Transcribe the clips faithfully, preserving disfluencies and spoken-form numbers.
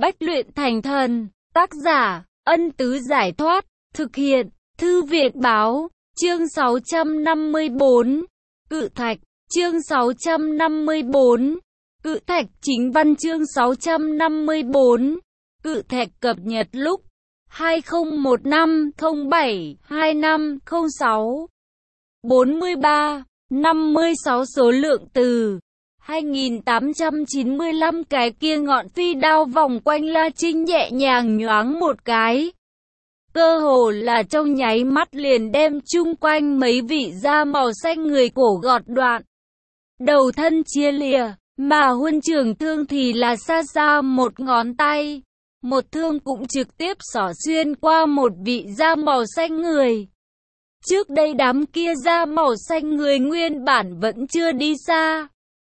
Bách luyện thành thần, tác giả, Ân Tứ Giải Thoát, thực hiện, Thư Viện Báo, chương sáu trăm năm mươi bốn, Cự Thạch, chương sáu trăm năm mươi bốn, Cự Thạch chính văn chương sáu trăm năm mươi bốn, Cự Thạch cập nhật lúc hai không một năm không bảy hai năm không sáu, bốn mươi ba, năm mươi sáu số lượng từ hai nghìn tám trăm chín mươi lăm. Cái kia ngọn phi đao vòng quanh La Trinh nhẹ nhàng nhoáng một cái, cơ hồ là trong nháy mắt liền đem chung quanh mấy vị da màu xanh người cổ gọt đoạn, đầu thân chia lìa, mà huân trường thương thì là xa xa một ngón tay, một thương cũng trực tiếp xỏ xuyên qua một vị da màu xanh người. Trước đây đám kia da màu xanh người nguyên bản vẫn chưa đi xa.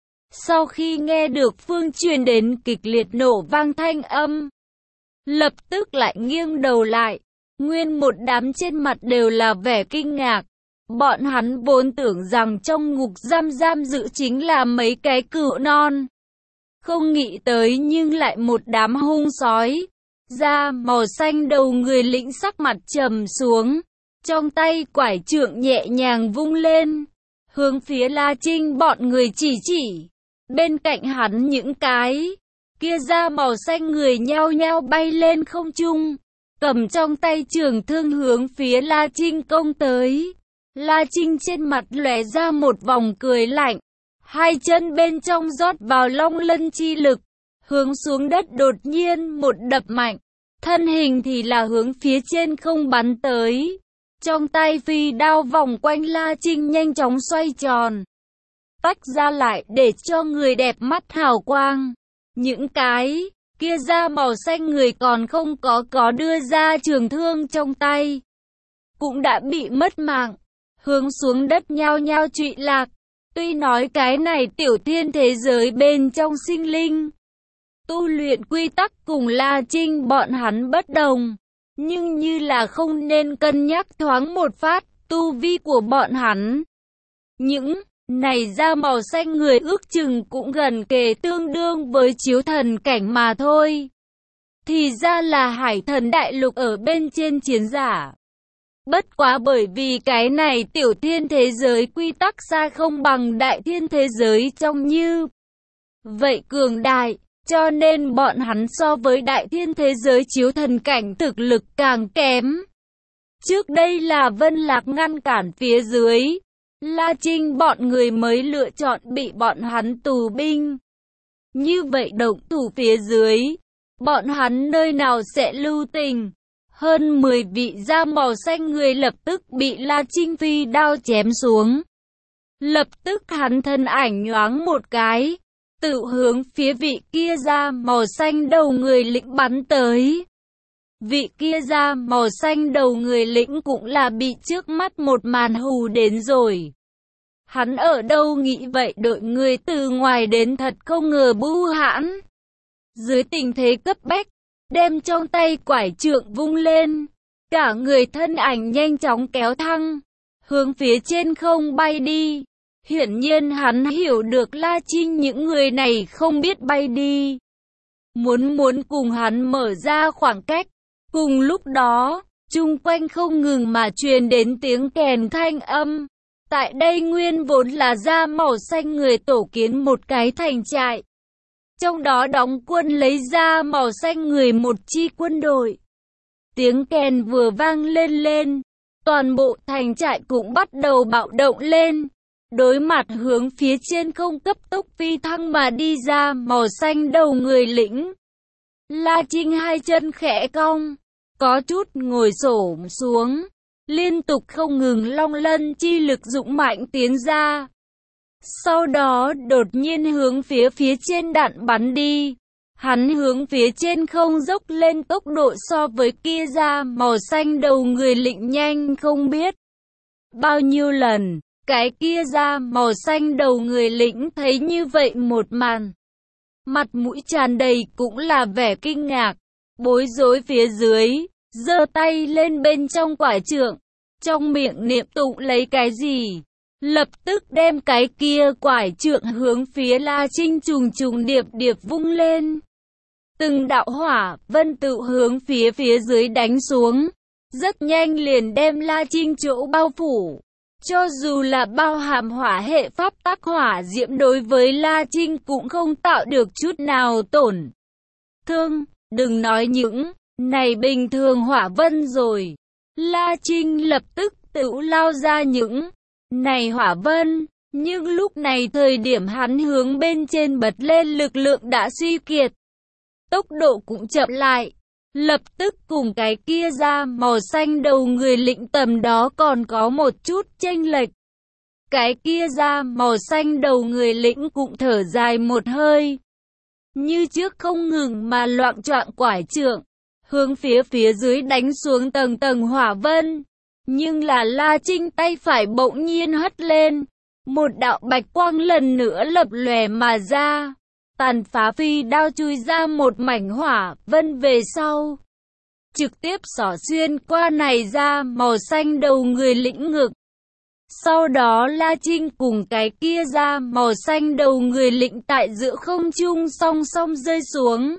Sau khi nghe được phương truyền đến kịch liệt nổ vang thanh âm, lập tức lại nghiêng đầu lại, nguyên một đám trên mặt đều là vẻ kinh ngạc. Bọn hắn vốn tưởng rằng trong ngục giam giam giữ chính là mấy cái cừu non, không nghĩ tới nhưng lại một đám hung sói. Da màu xanh đầu người lĩnh sắc mặt trầm xuống, trong tay quải trượng nhẹ nhàng vung lên, hướng phía La Trinh bọn người chỉ chỉ. Bên cạnh hắn những cái kia da màu xanh người nhao nhao bay lên không trung, cầm trong tay trường thương hướng phía La Trinh công tới. La Trinh trên mặt lóe ra một vòng cười lạnh, hai chân bên trong rót vào long lân chi lực, hướng xuống đất đột nhiên một đập mạnh, thân hình thì là hướng phía trên không bắn tới. Trong tay phi đao vòng quanh La Trinh nhanh chóng xoay tròn, tách ra lại để cho người đẹp mắt hào quang. Những cái kia da màu xanh người còn không có có đưa ra trường thương trong tay, cũng đã bị mất mạng, hướng xuống đất nhao nhao trụy lạc. Tuy nói cái này tiểu thiên thế giới bên trong sinh linh tu luyện quy tắc cùng La Trinh bọn hắn bất đồng, nhưng như là không nên cân nhắc thoáng một phát tu vi của bọn hắn. Những này da màu xanh người ước chừng cũng gần kề tương đương với chiếu thần cảnh mà thôi. Thì ra là hải thần đại lục ở bên trên chiến giả. Bất quá bởi vì cái này tiểu thiên thế giới quy tắc xa không bằng đại thiên thế giới trong như vậy cường đại, cho nên bọn hắn so với đại thiên thế giới chiếu thần cảnh thực lực càng kém. Trước đây là Vân Lạc ngăn cản phía dưới, La Trinh bọn người mới lựa chọn bị bọn hắn tù binh. Như vậy động thủ phía dưới, bọn hắn nơi nào sẽ lưu tình. Hơn mười vị da màu xanh người lập tức bị La Trinh phi đao chém xuống. Lập tức hắn thân ảnh nhoáng một cái, tự hướng phía vị kia da màu xanh đầu người lĩnh bắn tới. Vị kia da màu xanh đầu người lĩnh cũng là bị trước mắt một màn hù đến rồi. Hắn ở đâu nghĩ vậy đội người từ ngoài đến thật không ngờ bưu hãn. Dưới tình thế cấp bách, đem trong tay quải trượng vung lên, cả người thân ảnh nhanh chóng kéo thăng, hướng phía trên không bay đi. Hiển nhiên hắn hiểu được La Trinh những người này không biết bay đi, muốn muốn cùng hắn mở ra khoảng cách. Cùng lúc đó, chung quanh không ngừng mà truyền đến tiếng kèn thanh âm. Tại đây nguyên vốn là da màu xanh người tổ kiến một cái thành trại, trong đó đóng quân lấy da màu xanh người một chi quân đội. Tiếng kèn vừa vang lên lên, toàn bộ thành trại cũng bắt đầu bạo động lên. Đối mặt hướng phía trên không cấp tốc phi thăng mà đi ra màu xanh đầu người lĩnh, La Trinh hai chân khẽ cong, có chút ngồi xổm xuống, liên tục không ngừng long lân chi lực dũng mạnh tiến ra. Sau đó đột nhiên hướng phía phía trên đạn bắn đi. Hắn hướng phía trên không dốc lên tốc độ so với kia da màu xanh đầu người lĩnh nhanh không biết bao nhiêu lần. Cái kia da màu xanh đầu người lĩnh thấy như vậy một màn, mặt mũi tràn đầy cũng là vẻ kinh ngạc, bối rối phía dưới, giơ tay lên bên trong quải trượng, trong miệng niệm tụng lấy cái gì, lập tức đem cái kia quải trượng hướng phía La Trinh trùng trùng điệp điệp vung lên. Từng đạo hỏa vân tự hướng phía phía dưới đánh xuống, rất nhanh liền đem La Trinh chỗ bao phủ. Cho dù là bao hàm hỏa hệ pháp tắc hỏa diễm đối với La Trinh cũng không tạo được chút nào tổn thương, đừng nói những này bình thường hỏa vân rồi. La Trinh lập tức tự lao ra những này hỏa vân, nhưng lúc này thời điểm hắn hướng bên trên bật lên lực lượng đã suy kiệt, tốc độ cũng chậm lại. Lập tức cùng cái kia ra màu xanh đầu người lĩnh tầm đó còn có một chút chênh lệch. Cái kia ra màu xanh đầu người lĩnh cũng thở dài một hơi, như trước không ngừng mà loạng choạng quải trượng, hướng phía phía dưới đánh xuống tầng tầng hỏa vân. Nhưng là La Trinh tay phải bỗng nhiên hất lên, một đạo bạch quang lần nữa lập lòe mà ra, tàn phá phi đao chui ra một mảnh hỏa vân về sau, trực tiếp xỏ xuyên qua này ra màu xanh đầu người lĩnh ngực. Sau đó La Trinh cùng cái kia ra màu xanh đầu người lĩnh tại giữa không trung song song rơi xuống.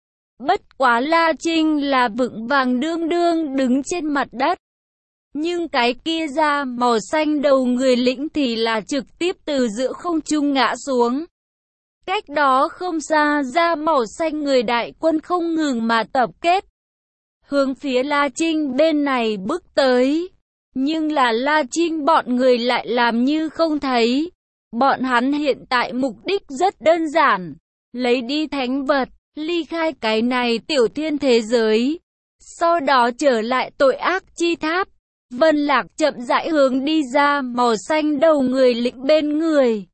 Bất quá La Trinh là vững vàng đương đương đứng trên mặt đất, nhưng cái kia ra màu xanh đầu người lĩnh thì là trực tiếp từ giữa không trung ngã xuống. Cách đó không xa ra màu xanh người đại quân không ngừng mà tập kết, hướng phía La Trinh bên này bước tới. Nhưng là La Trinh bọn người lại làm như không thấy. Bọn hắn hiện tại mục đích rất đơn giản, lấy đi thánh vật, ly khai cái này tiểu thiên thế giới, sau đó trở lại tội ác chi tháp. Vân Lạc chậm rãi hướng đi ra màu xanh đầu người lĩnh bên người,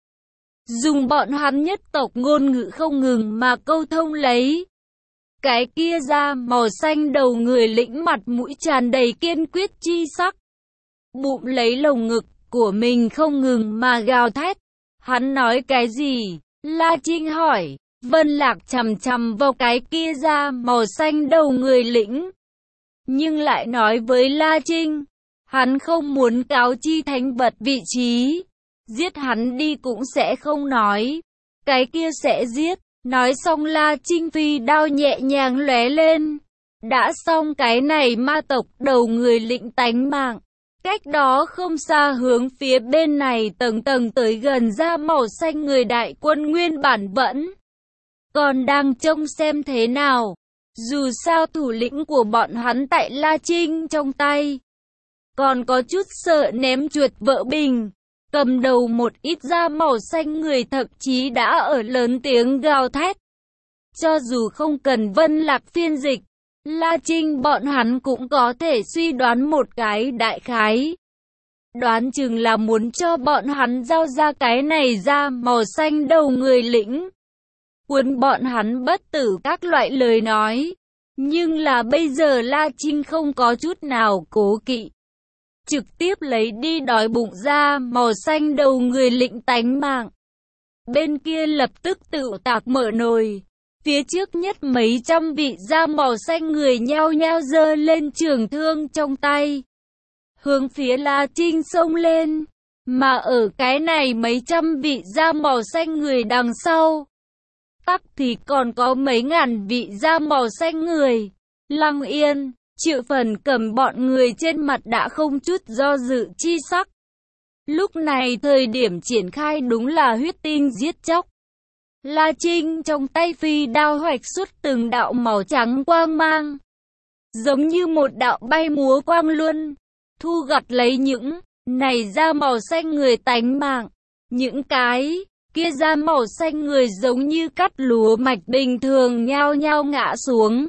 dùng bọn hắn nhất tộc ngôn ngữ không ngừng mà câu thông lấy. Cái kia ra màu xanh đầu người lĩnh mặt mũi tràn đầy kiên quyết chi sắc, bụng lấy lồng ngực của mình không ngừng mà gào thét. Hắn nói cái gì? La Trinh hỏi. Vân Lạc chằm chằm vào cái kia ra màu xanh đầu người lĩnh, nhưng lại nói với La Trinh, hắn không muốn cáo chi thánh vật vị trí, giết hắn đi cũng sẽ không nói, cái kia sẽ giết. Nói xong La Trinh phi đao nhẹ nhàng lóe lên, đã xong cái này ma tộc đầu người lĩnh tánh mạng. Cách đó không xa hướng phía bên này tầng tầng tới gần ra màu xanh người đại quân nguyên bản vẫn còn đang trông xem thế nào. Dù sao thủ lĩnh của bọn hắn tại La Trinh trong tay, còn có chút sợ ném chuột vỡ bình. Cầm đầu một ít da màu xanh người thậm chí đã ở lớn tiếng gào thét. Cho dù không cần Vân Lạc phiên dịch, La Trinh bọn hắn cũng có thể suy đoán một cái đại khái. Đoán chừng là muốn cho bọn hắn giao ra cái này ra màu xanh đầu người lĩnh, cuốn bọn hắn bất tử các loại lời nói. Nhưng là bây giờ La Trinh không có chút nào cố kỵ, trực tiếp lấy đi đói bụng ra màu xanh đầu người lĩnh tánh mạng. Bên kia lập tức tự tạc mở nồi, phía trước nhất mấy trăm vị da màu xanh người nhao nhao giơ lên trường thương trong tay, hướng phía La Trinh xông lên. Mà ở cái này mấy trăm vị da màu xanh người đằng sau, tắc thì còn có mấy ngàn vị da màu xanh người. Lăng Yên, Triệu Phần cầm bọn người trên mặt đã không chút do dự chi sắc. Lúc này thời điểm triển khai đúng là huyết tinh giết chóc. La Trinh trong tay phi đao hoạch xuất từng đạo màu trắng quang mang, giống như một đạo bay múa quang luân, thu gặt lấy những này da màu xanh người tánh mạng. Những cái kia da màu xanh người giống như cắt lúa mạch bình thường nhao nhao ngã xuống.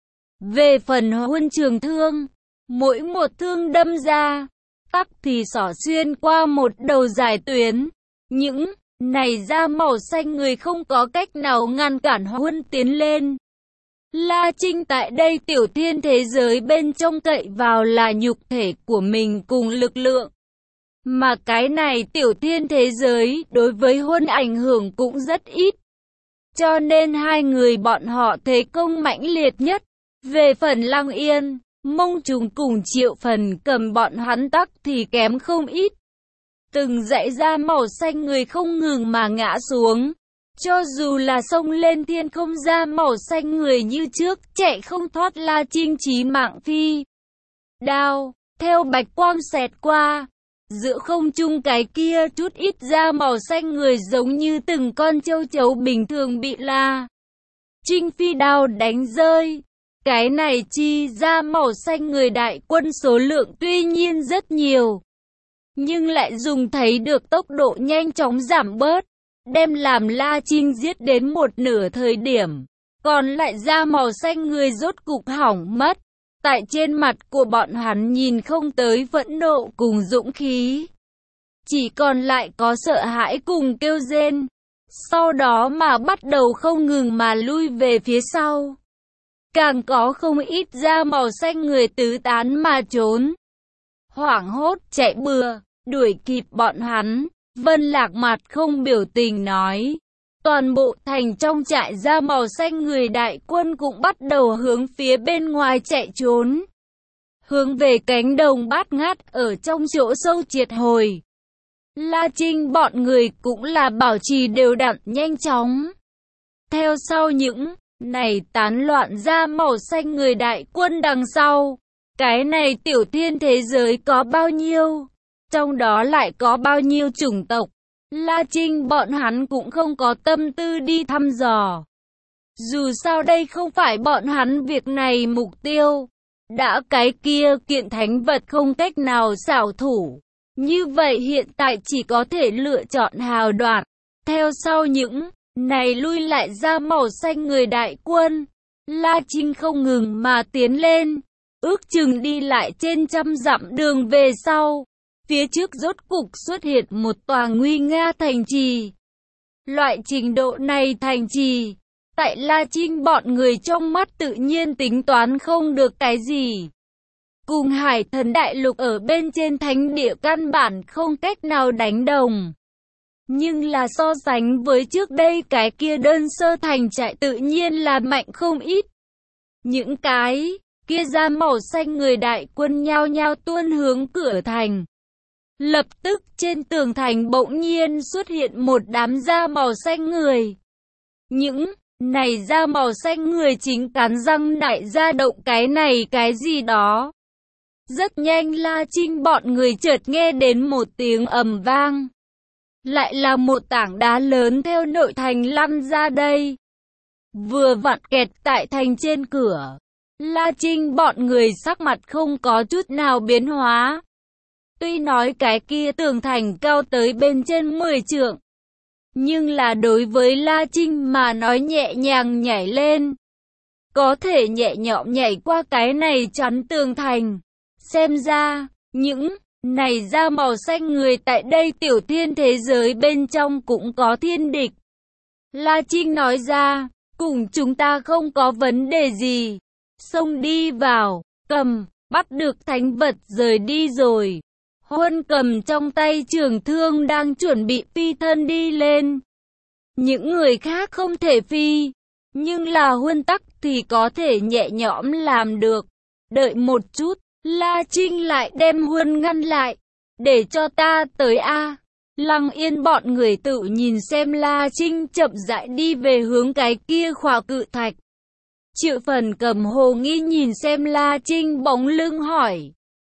Về phần huân trường thương, mỗi một thương đâm ra, tắc thì xỏ xuyên qua một đầu dài tuyến. Những này da màu xanh người không có cách nào ngăn cản huân tiến lên. La Trinh tại đây tiểu thiên thế giới bên trong cậy vào là nhục thể của mình cùng lực lượng. Mà cái này tiểu thiên thế giới đối với huân ảnh hưởng cũng rất ít. Cho nên hai người bọn họ thế công mãnh liệt nhất. Về phần Lăng Yên, Mông Trùng cùng Triệu Phần cầm bọn hắn tắc thì kém không ít. Từng dãy da màu xanh người không ngừng mà ngã xuống. Cho dù là xông lên thiên không, da màu xanh người như trước, chạy không thoát La Trinh chí mạng phi. Đao, theo bạch quang xẹt qua. Giữa không trung cái kia chút ít da màu xanh người giống như từng con châu chấu bình thường bị La Trinh phi đao đánh rơi. Cái này chi da màu xanh người đại quân số lượng tuy nhiên rất nhiều, nhưng lại dùng thấy được tốc độ nhanh chóng giảm bớt, đem làm La Trinh giết đến một nửa thời điểm, còn lại da màu xanh người rốt cục hỏng mất. Tại trên mặt của bọn hắn nhìn không tới phẫn nộ cùng dũng khí, chỉ còn lại có sợ hãi cùng kêu rên, sau đó mà bắt đầu không ngừng mà lui về phía sau. Càng có không ít da màu xanh người tứ tán mà trốn, hoảng hốt chạy bừa, đuổi kịp bọn hắn. Vân Lạc mặt không biểu tình nói, toàn bộ thành trong trại da màu xanh người đại quân cũng bắt đầu hướng phía bên ngoài chạy trốn, hướng về cánh đồng bát ngát ở trong chỗ sâu triệt hồi. La Trinh bọn người cũng là bảo trì đều đặn nhanh chóng theo sau những này tán loạn da màu xanh người đại quân đằng sau. Cái này tiểu thiên thế giới có bao nhiêu, trong đó lại có bao nhiêu chủng tộc, La Trinh bọn hắn cũng không có tâm tư đi thăm dò. Dù sao đây không phải bọn hắn việc này mục tiêu. Đã cái kia kiện thánh vật không cách nào xảo thủ, như vậy hiện tại chỉ có thể lựa chọn hào đoạt. Theo sau những này lui lại ra màu xanh người đại quân, La Trinh không ngừng mà tiến lên, ước chừng đi lại trên trăm dặm đường về sau. Phía trước rốt cục xuất hiện một tòa nguy nga thành trì. Loại trình độ này thành trì, tại La Trinh bọn người trong mắt tự nhiên tính toán không được cái gì. Cùng Hải Thần Đại Lục ở bên trên thánh địa căn bản không cách nào đánh đồng. Nhưng là so sánh với trước đây cái kia đơn sơ thành trại tự nhiên là mạnh không ít. Những cái kia da màu xanh người đại quân nhao nhao tuôn hướng cửa thành. Lập tức trên tường thành bỗng nhiên xuất hiện một đám da màu xanh người. Những này da màu xanh người chính cắn răng đại ra động cái này cái gì đó. Rất nhanh La Trinh bọn người chợt nghe đến một tiếng ầm vang. Lại là một tảng đá lớn theo nội thành lăn ra đây. Vừa vặn kẹt tại thành trên cửa. La Trinh bọn người sắc mặt không có chút nào biến hóa. Tuy nói cái kia tường thành cao tới bên trên mười trượng, nhưng là đối với La Trinh mà nói nhẹ nhàng nhảy lên. Có thể nhẹ nhõm nhảy qua cái này chắn tường thành. Xem ra, những này da màu xanh người tại đây tiểu thiên thế giới bên trong cũng có thiên địch. La Trinh nói ra, cùng chúng ta không có vấn đề gì. Xông đi vào, cầm, bắt được thánh vật rời đi rồi. Huân cầm trong tay trường thương đang chuẩn bị phi thân đi lên. Những người khác không thể phi, nhưng là Huân tắc thì có thể nhẹ nhõm làm được. Đợi một chút, La Trinh lại đem Huân ngăn lại. Để cho ta tới a. Lăng Yên bọn người tự nhìn xem La Trinh chậm rãi đi về hướng cái kia khỏa cự thạch. Triệu Phần cầm hồ nghi nhìn xem La Trinh bóng lưng hỏi.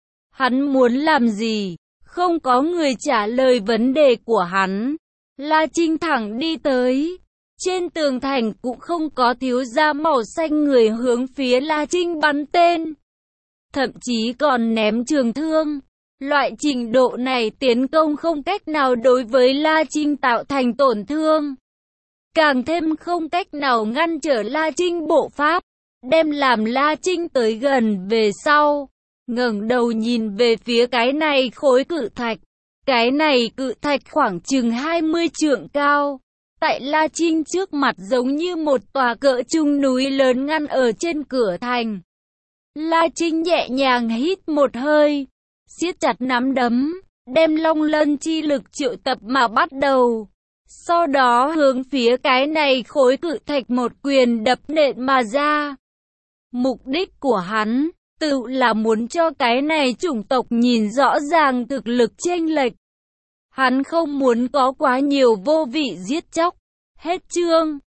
Hắn muốn làm gì? Không có người trả lời vấn đề của hắn. La Trinh thẳng đi tới. Trên tường thành cũng không có thiếu da màu xanh người hướng phía La Trinh bắn tên. Thậm chí còn ném trường thương. Loại trình độ này tiến công không cách nào đối với La Trinh tạo thành tổn thương. Càng thêm không cách nào ngăn trở La Trinh bộ pháp. Đem làm La Trinh tới gần về sau. Ngẩng đầu nhìn về phía cái này khối cự thạch. Cái này cự thạch khoảng chừng hai mươi trượng cao. Tại La Trinh trước mặt giống như một tòa cỡ trung núi lớn ngăn ở trên cửa thành. La Trinh nhẹ nhàng hít một hơi. Siết chặt nắm đấm. Đem long lân chi lực triệu tập mà bắt đầu. Sau đó hướng phía cái này khối cự thạch một quyền đập nện mà ra. Mục đích của hắn tự là muốn cho cái này chủng tộc nhìn rõ ràng thực lực chênh lệch. Hắn không muốn có quá nhiều vô vị giết chóc. Hết chương.